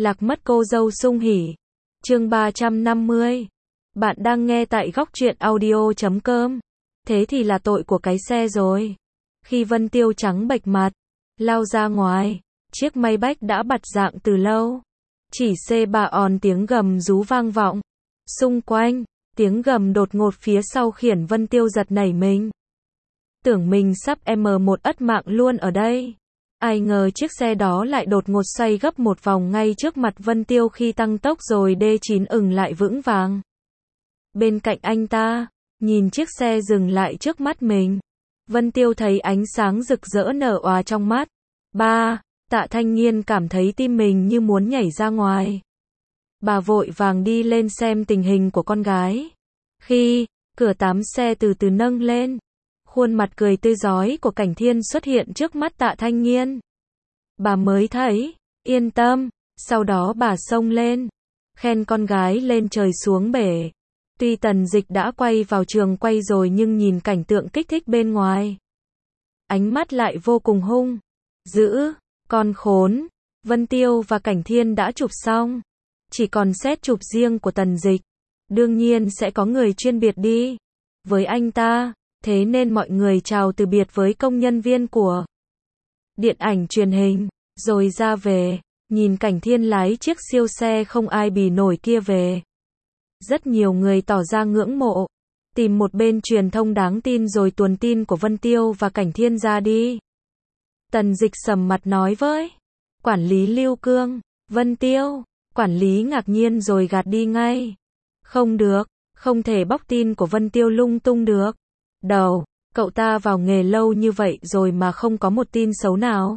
Lạc mất cô dâu sung hỉ. Chương 350. Bạn đang nghe tại góc truyện audio.com. Thế thì là tội của cái xe rồi. Khi Vân Tiêu trắng bệch mặt, lao ra ngoài, chiếc Maybach đã bặt dạng từ lâu. Chỉ xe bà òn tiếng gầm rú vang vọng. Xung quanh, tiếng gầm đột ngột phía sau khiến Vân Tiêu giật nảy mình. Tưởng mình sắp M1 ất mạng luôn ở đây. Ai ngờ chiếc xe đó lại đột ngột xoay gấp một vòng ngay trước mặt Vân Tiêu khi tăng tốc rồi D9 ừng lại vững vàng. Bên cạnh anh ta, nhìn chiếc xe dừng lại trước mắt mình. Vân Tiêu thấy ánh sáng rực rỡ nở òa trong mắt. Tạ Thanh Nghiên cảm thấy tim mình như muốn nhảy ra ngoài. Bà vội vàng đi lên xem tình hình của con gái. Khi cửa 8 xe từ từ nâng lên, khuôn mặt cười tươi rói của Cảnh Thiên xuất hiện trước mắt Tạ Thanh Nghiên. Bà mới thấy, yên tâm, sau đó bà xông lên, khen con gái lên trời xuống bể. Tuy Tần Dịch đã quay vào trường quay rồi nhưng nhìn cảnh tượng kích thích bên ngoài, ánh mắt lại vô cùng hung dữ. Con khốn. Vân Tiêu và Cảnh Thiên đã chụp xong, chỉ còn set chụp riêng của Tần Dịch. Đương nhiên sẽ có người chuyên biệt đi với anh ta, thế nên mọi người chào từ biệt với công nhân viên của điện ảnh truyền hình, rồi ra về, nhìn Cảnh Thiên lái chiếc siêu xe không ai bì nổi kia về. Rất nhiều người tỏ ra ngưỡng mộ, tìm một bên truyền thông đáng tin rồi tuồn tin của Vân Tiêu và Cảnh Thiên ra đi. Tần Dịch sầm mặt nói với quản lý Lưu Cương, Vân Tiêu. Quản lý ngạc nhiên rồi gạt đi ngay. Không được, không thể bóc tin của Vân Tiêu lung tung được. Đầu, cậu ta vào nghề lâu như vậy rồi mà không có một tin xấu nào.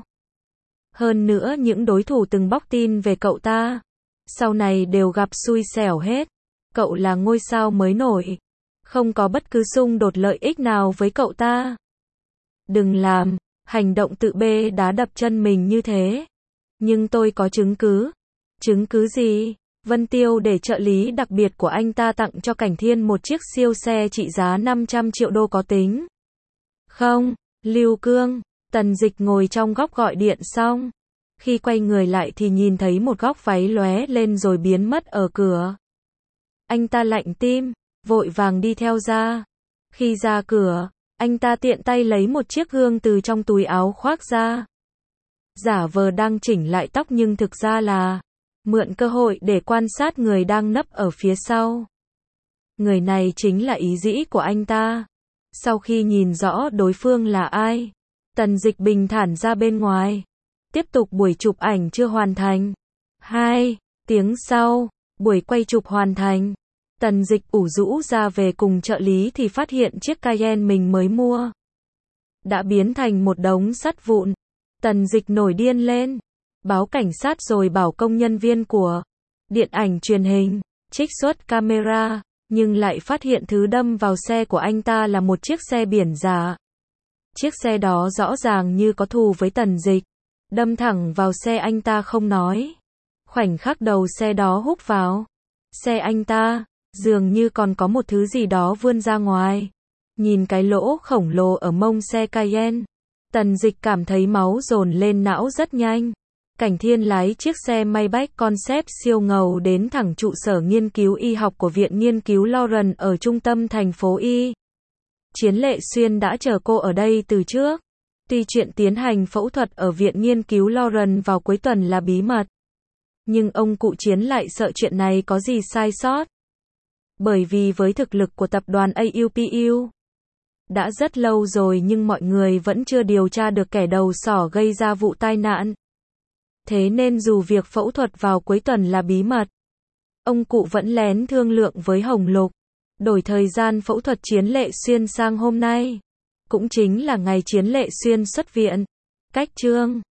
Hơn nữa những đối thủ từng bóc tin về cậu ta, sau này đều gặp xui xẻo hết. Cậu là ngôi sao mới nổi, không có bất cứ xung đột lợi ích nào với cậu ta. Đừng làm hành động tự bê đá đập chân mình như thế. Nhưng tôi có chứng cứ. Chứng cứ gì? Vân Tiêu để trợ lý đặc biệt của anh ta tặng cho Cảnh Thiên một chiếc siêu xe trị giá 500 triệu đô có tính không? Lưu Cương. Tần Dịch ngồi trong góc gọi điện xong. Khi quay người lại thì nhìn thấy một góc váy lóe lên rồi biến mất ở cửa. Anh ta lạnh tim, vội vàng đi theo ra. Khi ra cửa, anh ta tiện tay lấy một chiếc gương từ trong túi áo khoác ra. Giả vờ đang chỉnh lại tóc nhưng thực ra là mượn cơ hội để quan sát người đang nấp ở phía sau. Người này chính là ý dĩ của anh ta. Sau khi nhìn rõ đối phương là ai, Tần Dịch bình thản ra bên ngoài. Tiếp tục buổi chụp ảnh chưa hoàn thành. 2 tiếng sau, buổi quay chụp hoàn thành. Tần Dịch ủ rũ ra về cùng trợ lý thì phát hiện chiếc Cayenne mình mới mua đã biến thành một đống sắt vụn. Tần Dịch nổi điên lên, báo cảnh sát rồi bảo công nhân viên của điện ảnh truyền hình trích xuất camera, nhưng lại phát hiện thứ đâm vào xe của anh ta là một chiếc xe biển giả. Chiếc xe đó rõ ràng như có thù với Tần Dịch, đâm thẳng vào xe anh ta không nói. Khoảnh khắc đầu xe đó húc vào xe anh ta, dường như còn có một thứ gì đó vươn ra ngoài. Nhìn cái lỗ khổng lồ ở mông xe Cayenne, Tần Dịch cảm thấy máu dồn lên não rất nhanh. Cảnh Thiên lái chiếc xe Maybach concept siêu ngầu đến thẳng trụ sở nghiên cứu y học của Viện Nghiên cứu Lawrence ở trung tâm thành phố Y. Chiến Lệ Xuyên đã chờ cô ở đây từ trước. Tuy chuyện tiến hành phẫu thuật ở Viện Nghiên cứu Lawrence vào cuối tuần là bí mật, nhưng ông cụ Chiến lại sợ chuyện này có gì sai sót. Bởi vì với thực lực của tập đoàn AUPU, đã rất lâu rồi nhưng mọi người vẫn chưa điều tra được kẻ đầu sỏ gây ra vụ tai nạn. Thế nên dù việc phẫu thuật vào cuối tuần là bí mật, ông cụ vẫn lén thương lượng với Hồng Lục, đổi thời gian phẫu thuật Chiến Lệ Xuyên sang hôm nay. Cũng chính là ngày Chiến Lệ Xuyên xuất viện. Cách chương